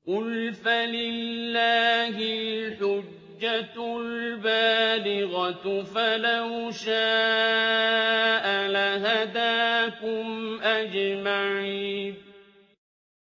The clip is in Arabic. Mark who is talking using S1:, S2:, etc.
S1: قُلْ فَلِلَّهِ الْحُجَّةُ الْبَالِغَةُ ۖ فَلَوْ شَاءَ لَهَدَاكُمْ أَجْمَعِينَ